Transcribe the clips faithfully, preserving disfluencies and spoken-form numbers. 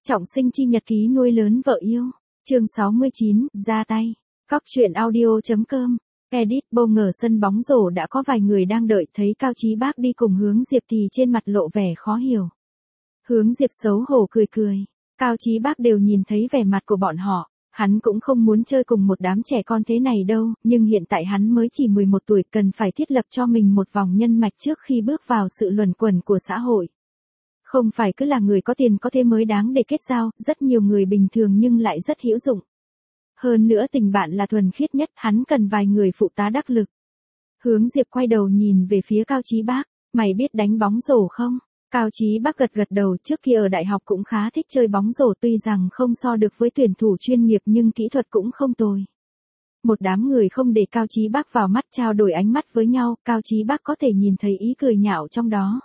Trọng sinh chi nhật ký nuôi lớn vợ yêu. Chương sáu mươi chín, ra tay. Cóc truyện audio.com. Edit. Bông ngờ sân bóng rổ đã có vài người đang đợi, thấy Cao Chí Bác đi cùng Hướng Diệp thì trên mặt lộ vẻ khó hiểu. Hướng Diệp xấu hổ cười cười. Cao Chí Bác đều nhìn thấy vẻ mặt của bọn họ. Hắn cũng không muốn chơi cùng một đám trẻ con thế này đâu, nhưng hiện tại hắn mới chỉ mười một tuổi, cần phải thiết lập cho mình một vòng nhân mạch trước khi bước vào sự luẩn quẩn của xã hội. Không phải cứ là người có tiền có thế mới đáng để kết giao, rất nhiều người bình thường nhưng lại rất hữu dụng. Hơn nữa tình bạn là thuần khiết nhất, hắn cần vài người phụ tá đắc lực. Hướng Diệp quay đầu nhìn về phía Cao Chí Bác, mày biết đánh bóng rổ không? Cao Chí Bác gật gật đầu, trước kia ở đại học cũng khá thích chơi bóng rổ, tuy rằng không so được với tuyển thủ chuyên nghiệp nhưng kỹ thuật cũng không tồi. Một đám người không để Cao Chí Bác vào mắt trao đổi ánh mắt với nhau, Cao Chí Bác có thể nhìn thấy ý cười nhạo trong đó.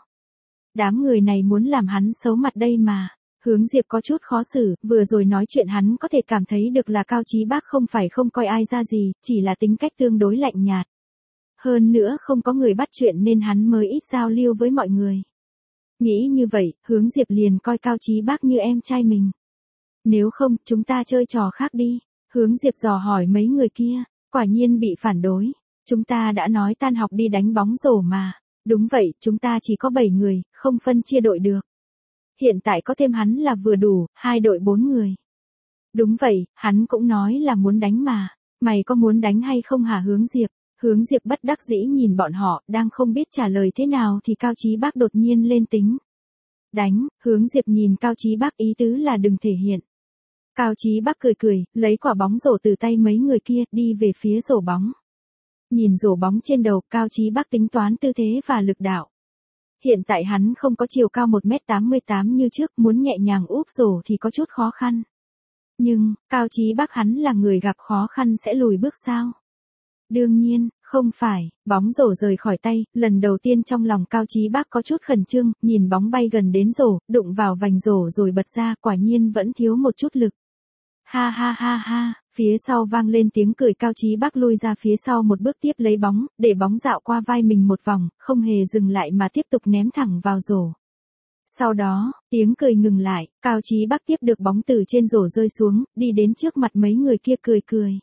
Đám người này muốn làm hắn xấu mặt đây mà. Hướng Diệp có chút khó xử, vừa rồi nói chuyện hắn có thể cảm thấy được là Cao Chí Bác không phải không coi ai ra gì, chỉ là tính cách tương đối lạnh nhạt. Hơn nữa không có người bắt chuyện nên hắn mới ít giao lưu với mọi người. Nghĩ như vậy, Hướng Diệp liền coi Cao Chí Bác như em trai mình. Nếu không, chúng ta chơi trò khác đi. Hướng Diệp dò hỏi mấy người kia, quả nhiên bị phản đối. Chúng ta đã nói tan học đi đánh bóng rổ mà. Đúng vậy, chúng ta chỉ có bảy người, không phân chia đội được. Hiện tại có thêm hắn là vừa đủ, hai đội bốn người. Đúng vậy, hắn cũng nói là muốn đánh mà. Mày có muốn đánh hay không hả Hướng Diệp? Hướng Diệp bất đắc dĩ nhìn bọn họ, đang không biết trả lời thế nào thì Cao Chí Bác đột nhiên lên tính. Đánh. Hướng Diệp nhìn Cao Chí Bác, ý tứ là đừng thể hiện. Cao Chí Bác cười cười, lấy quả bóng rổ từ tay mấy người kia, đi về phía rổ bóng. Nhìn rổ bóng trên đầu, Cao Chí Bác tính toán tư thế và lực đạo. Hiện tại hắn không có chiều cao một mét tám mươi tám như trước, muốn nhẹ nhàng úp rổ thì có chút khó khăn. Nhưng, Cao Chí Bác hắn là người gặp khó khăn sẽ lùi bước sao? Đương nhiên, không phải. Bóng rổ rời khỏi tay, lần đầu tiên trong lòng Cao Chí Bác có chút khẩn trương, nhìn bóng bay gần đến rổ, đụng vào vành rổ rồi bật ra, quả nhiên vẫn thiếu một chút lực. Ha ha ha ha, phía sau vang lên tiếng cười, Cao Chí Bác lui ra phía sau một bước tiếp lấy bóng, để bóng dạo qua vai mình một vòng, không hề dừng lại mà tiếp tục ném thẳng vào rổ. Sau đó, tiếng cười ngừng lại, Cao Chí Bác tiếp được bóng từ trên rổ rơi xuống, đi đến trước mặt mấy người kia cười cười.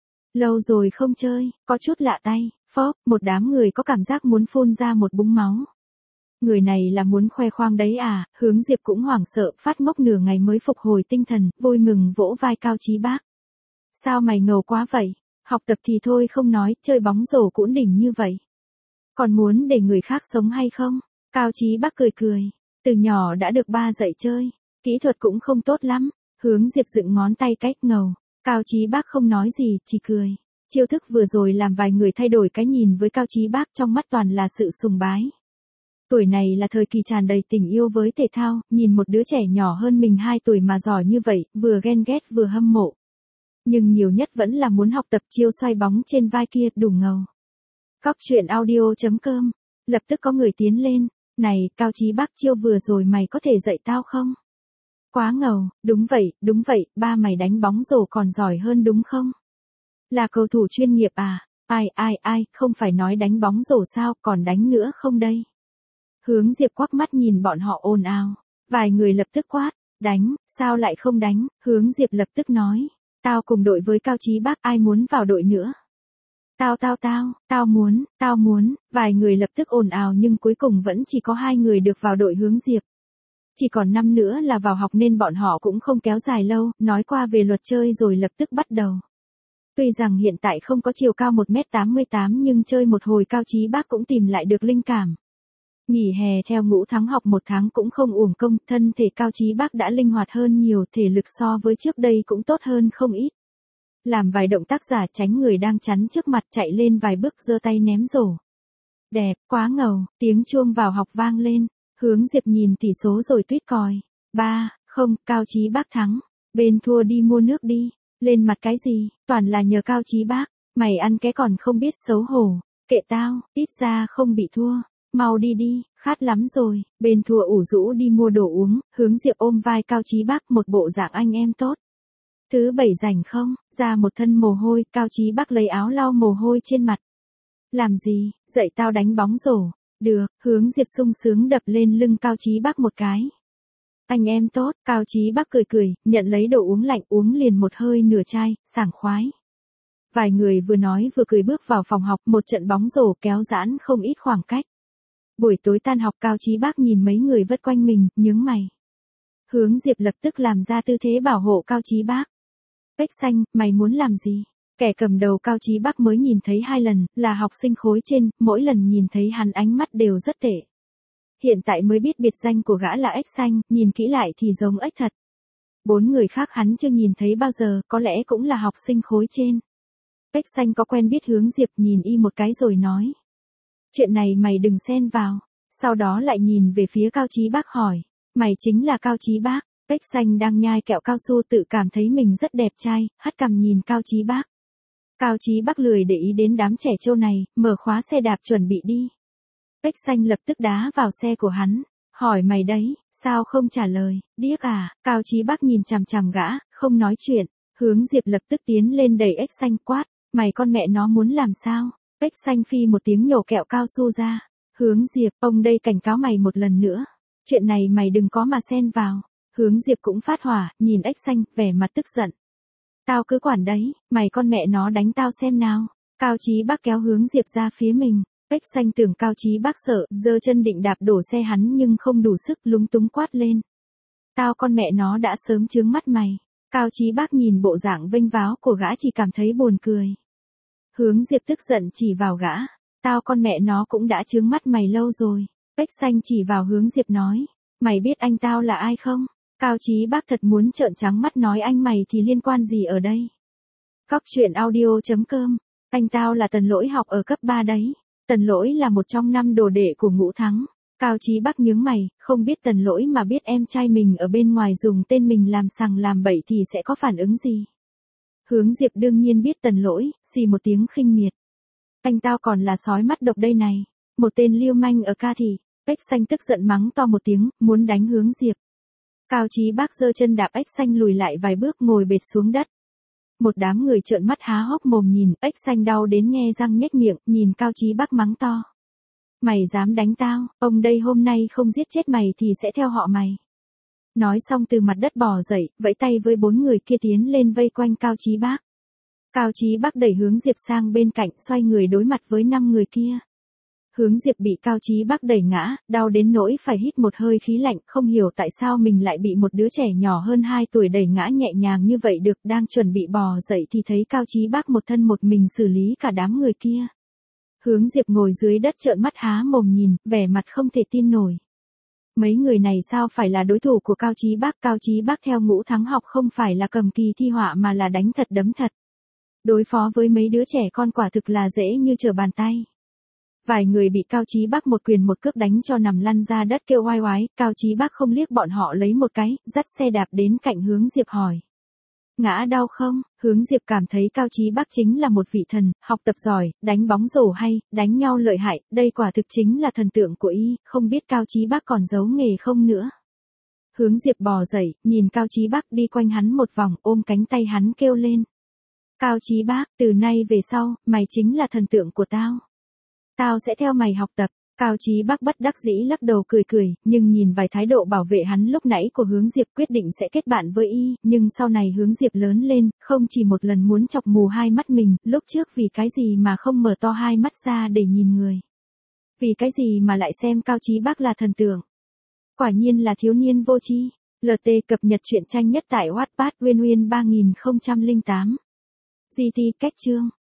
Lâu rồi không chơi, có chút lạ tay, phóp, một đám người có cảm giác muốn phun ra một búng máu. Người này là muốn khoe khoang đấy à? Hướng Diệp cũng hoảng sợ, phát ngốc nửa ngày mới phục hồi tinh thần, vui mừng vỗ vai Cao Chí Bác. Sao mày ngầu quá vậy? Học tập thì thôi không nói, chơi bóng rổ cũng đỉnh như vậy. Còn muốn để người khác sống hay không? Cao Chí Bác cười cười, từ nhỏ đã được ba dạy chơi, kỹ thuật cũng không tốt lắm. Hướng Diệp dựng ngón tay cách ngầu. Cao Chí Bác không nói gì, chỉ cười. Chiêu thức vừa rồi làm vài người thay đổi cái nhìn với Cao Chí Bác, trong mắt toàn là sự sùng bái. Tuổi này là thời kỳ tràn đầy tình yêu với thể thao, nhìn một đứa trẻ nhỏ hơn mình hai tuổi mà giỏi như vậy, vừa ghen ghét vừa hâm mộ. Nhưng nhiều nhất vẫn là muốn học tập chiêu xoay bóng trên vai kia, đủ ngầu. Cóc truyện audio.com. Lập tức có người tiến lên. Này, Cao Chí Bác, chiêu vừa rồi mày có thể dạy tao không? Quá ngầu, đúng vậy, đúng vậy, ba mày đánh bóng rổ còn giỏi hơn đúng không? Là cầu thủ chuyên nghiệp à? Ai ai ai, không phải nói đánh bóng rổ sao, còn đánh nữa không đây? Hướng Diệp quắc mắt nhìn bọn họ ồn ào. Vài người lập tức quát, đánh, sao lại không đánh? Hướng Diệp lập tức nói, tao cùng đội với Cao Chí Bác, ai muốn vào đội nữa? Tao tao tao, tao muốn, tao muốn, vài người lập tức ồn ào nhưng cuối cùng vẫn chỉ có hai người được vào đội Hướng Diệp. Chỉ còn năm nữa là vào học nên bọn họ cũng không kéo dài lâu, nói qua về luật chơi rồi lập tức bắt đầu. Tuy rằng hiện tại không có chiều cao một mét tám mươi tám nhưng chơi một hồi Cao Chí Bác cũng tìm lại được linh cảm. Nghỉ hè theo Ngũ Thắng học một tháng cũng không uổng công, thân thể Cao Chí Bác đã linh hoạt hơn nhiều, thể lực so với trước đây cũng tốt hơn không ít. Làm vài động tác giả tránh người đang chắn trước mặt, chạy lên vài bước giơ tay ném rổ. Đẹp, quá ngầu, tiếng chuông vào học vang lên. Hướng Diệp nhìn tỷ số rồi tuýt còi. Ba, không, Cao Chí Bác thắng. Bên thua đi mua nước đi. Lên mặt cái gì, toàn là nhờ Cao Chí Bác. Mày ăn cái còn không biết xấu hổ. Kệ tao, ít ra không bị thua. Mau đi đi, khát lắm rồi. Bên thua ủ rũ đi mua đồ uống. Hướng Diệp ôm vai Cao Chí Bác, một bộ dạng anh em tốt. Thứ bảy rảnh không? Ra một thân mồ hôi, Cao Chí Bác lấy áo lau mồ hôi trên mặt. Làm gì, dạy tao đánh bóng rổ. Được, Hướng Diệp sung sướng đập lên lưng Cao Chí Bác một cái. Anh em tốt, Cao Chí Bắc cười cười, nhận lấy đồ uống lạnh uống liền một hơi nửa chai, sảng khoái. Vài người vừa nói vừa cười bước vào phòng học, một trận bóng rổ kéo giãn không ít khoảng cách. Buổi tối tan học Cao Chí Bắc nhìn mấy người vây quanh mình, nhướng mày. Hướng Diệp lập tức làm ra tư thế bảo hộ Cao Chí Bắc. Ếch xanh, mày muốn làm gì? Kẻ cầm đầu Cao Chí Bắc mới nhìn thấy hai lần, là học sinh khối trên, mỗi lần nhìn thấy hắn ánh mắt đều rất tệ. Hiện tại mới biết biệt danh của gã là ếch xanh, nhìn kỹ lại thì giống ếch thật. Bốn người khác hắn chưa nhìn thấy bao giờ, có lẽ cũng là học sinh khối trên. Ếch xanh có quen biết Hướng Diệp, nhìn y một cái rồi nói. Chuyện này mày đừng xen vào. Sau đó lại nhìn về phía Cao Chí Bắc hỏi. Mày chính là Cao Chí Bắc. Ếch xanh đang nhai kẹo cao su tự cảm thấy mình rất đẹp trai, hất cằm nhìn Cao Chí Bắc. Cao Chí Bắc lười để ý đến đám trẻ trâu này, mở khóa xe đạp chuẩn bị đi. Ếch xanh lập tức đá vào xe của hắn. Hỏi mày đấy, sao không trả lời, điếc à? Cao Chí Bắc nhìn chằm chằm gã, không nói chuyện. Hướng Diệp lập tức tiến lên đẩy ếch xanh quát. Mày con mẹ nó muốn làm sao? Ếch xanh phi một tiếng nhổ kẹo cao su ra. Hướng Diệp, ông đây cảnh cáo mày một lần nữa. Chuyện này mày đừng có mà xen vào. Hướng Diệp cũng phát hỏa, nhìn ếch xanh, vẻ mặt tức giận. Tao cứ quản đấy, mày con mẹ nó đánh tao xem nào. Cao Chí Bắc kéo Hướng Diệp ra phía mình. Ếch xanh tưởng Cao Chí Bắc sợ, giơ chân định đạp đổ xe hắn nhưng không đủ sức, lúng túng quát lên. Tao con mẹ nó đã sớm chướng mắt mày. Cao Chí Bắc nhìn bộ dạng vênh váo của gã chỉ cảm thấy buồn cười. Hướng Diệp tức giận chỉ vào gã. Tao con mẹ nó cũng đã chướng mắt mày lâu rồi. Ếch xanh chỉ vào Hướng Diệp nói. Mày biết anh tao là ai không? Cao Chí Bắc thật muốn trợn trắng mắt nói anh mày thì liên quan gì ở đây? Cóc truyện audio chấm com. Anh tao là Tần Lỗi học ở cấp ba đấy. Tần Lỗi là một trong năm đồ đệ của Ngũ Thắng. Cao Chí Bắc nhướng mày, không biết Tần Lỗi mà biết em trai mình ở bên ngoài dùng tên mình làm sằng làm bậy thì sẽ có phản ứng gì? Hướng Diệp đương nhiên biết Tần Lỗi, xì một tiếng khinh miệt. Anh tao còn là sói mắt độc đây này. Một tên liêu manh ở ca thị. Ếch xanh tức giận mắng to một tiếng, muốn đánh Hướng Diệp. Cao Chí Bắc giơ chân đạp ếch xanh lùi lại vài bước ngồi bệt xuống đất. Một đám người trợn mắt há hốc mồm nhìn, ếch xanh đau đến nhe răng nhếch miệng, nhìn Cao Chí Bắc mắng to. Mày dám đánh tao, ông đây hôm nay không giết chết mày thì sẽ theo họ mày. Nói xong từ mặt đất bò dậy, vẫy tay với bốn người kia tiến lên vây quanh Cao Chí Bắc. Cao Chí Bắc đẩy Hướng Diệp sang bên cạnh, xoay người đối mặt với năm người kia. Hướng Diệp bị Cao Chí Bắc đẩy ngã, đau đến nỗi phải hít một hơi khí lạnh, không hiểu tại sao mình lại bị một đứa trẻ nhỏ hơn hai tuổi đẩy ngã nhẹ nhàng như vậy được, đang chuẩn bị bò dậy thì thấy Cao Chí Bắc một thân một mình xử lý cả đám người kia. Hướng Diệp ngồi dưới đất trợn mắt há mồm nhìn, vẻ mặt không thể tin nổi. Mấy người này sao phải là đối thủ của Cao Chí Bắc? Cao Chí Bắc theo Ngũ Thắng học không phải là cầm kỳ thi họa mà là đánh thật đấm thật. Đối phó với mấy đứa trẻ con quả thực là dễ như trở bàn tay. Vài người bị Cao Chí Bắc một quyền một cước đánh cho nằm lăn ra đất kêu oai oái, Cao Chí Bắc không liếc bọn họ lấy một cái, dắt xe đạp đến cạnh Hướng Diệp hỏi. Ngã đau không? Hướng Diệp cảm thấy Cao Chí Bắc chính là một vị thần, học tập giỏi, đánh bóng rổ hay, đánh nhau lợi hại, đây quả thực chính là thần tượng của y, không biết Cao Chí Bắc còn giấu nghề không nữa. Hướng Diệp bò dậy, nhìn Cao Chí Bắc đi quanh hắn một vòng, ôm cánh tay hắn kêu lên. Cao Chí Bắc, từ nay về sau, mày chính là thần tượng của tao. Tao sẽ theo mày học tập. Cao Chí Bắc bất đắc dĩ lắc đầu cười cười, nhưng nhìn vài thái độ bảo vệ hắn lúc nãy của Hướng Diệp quyết định sẽ kết bạn với y, nhưng sau này Hướng Diệp lớn lên, không chỉ một lần muốn chọc mù hai mắt mình, lúc trước vì cái gì mà không mở to hai mắt ra để nhìn người. Vì cái gì mà lại xem Cao Chí Bắc là thần tượng. Quả nhiên là thiếu niên vô tri. lờ tê cập nhật truyện tranh nhất tại Wattpad Uyên Uyên ba nghìn không trăm lẻ tám. giê tê cách chương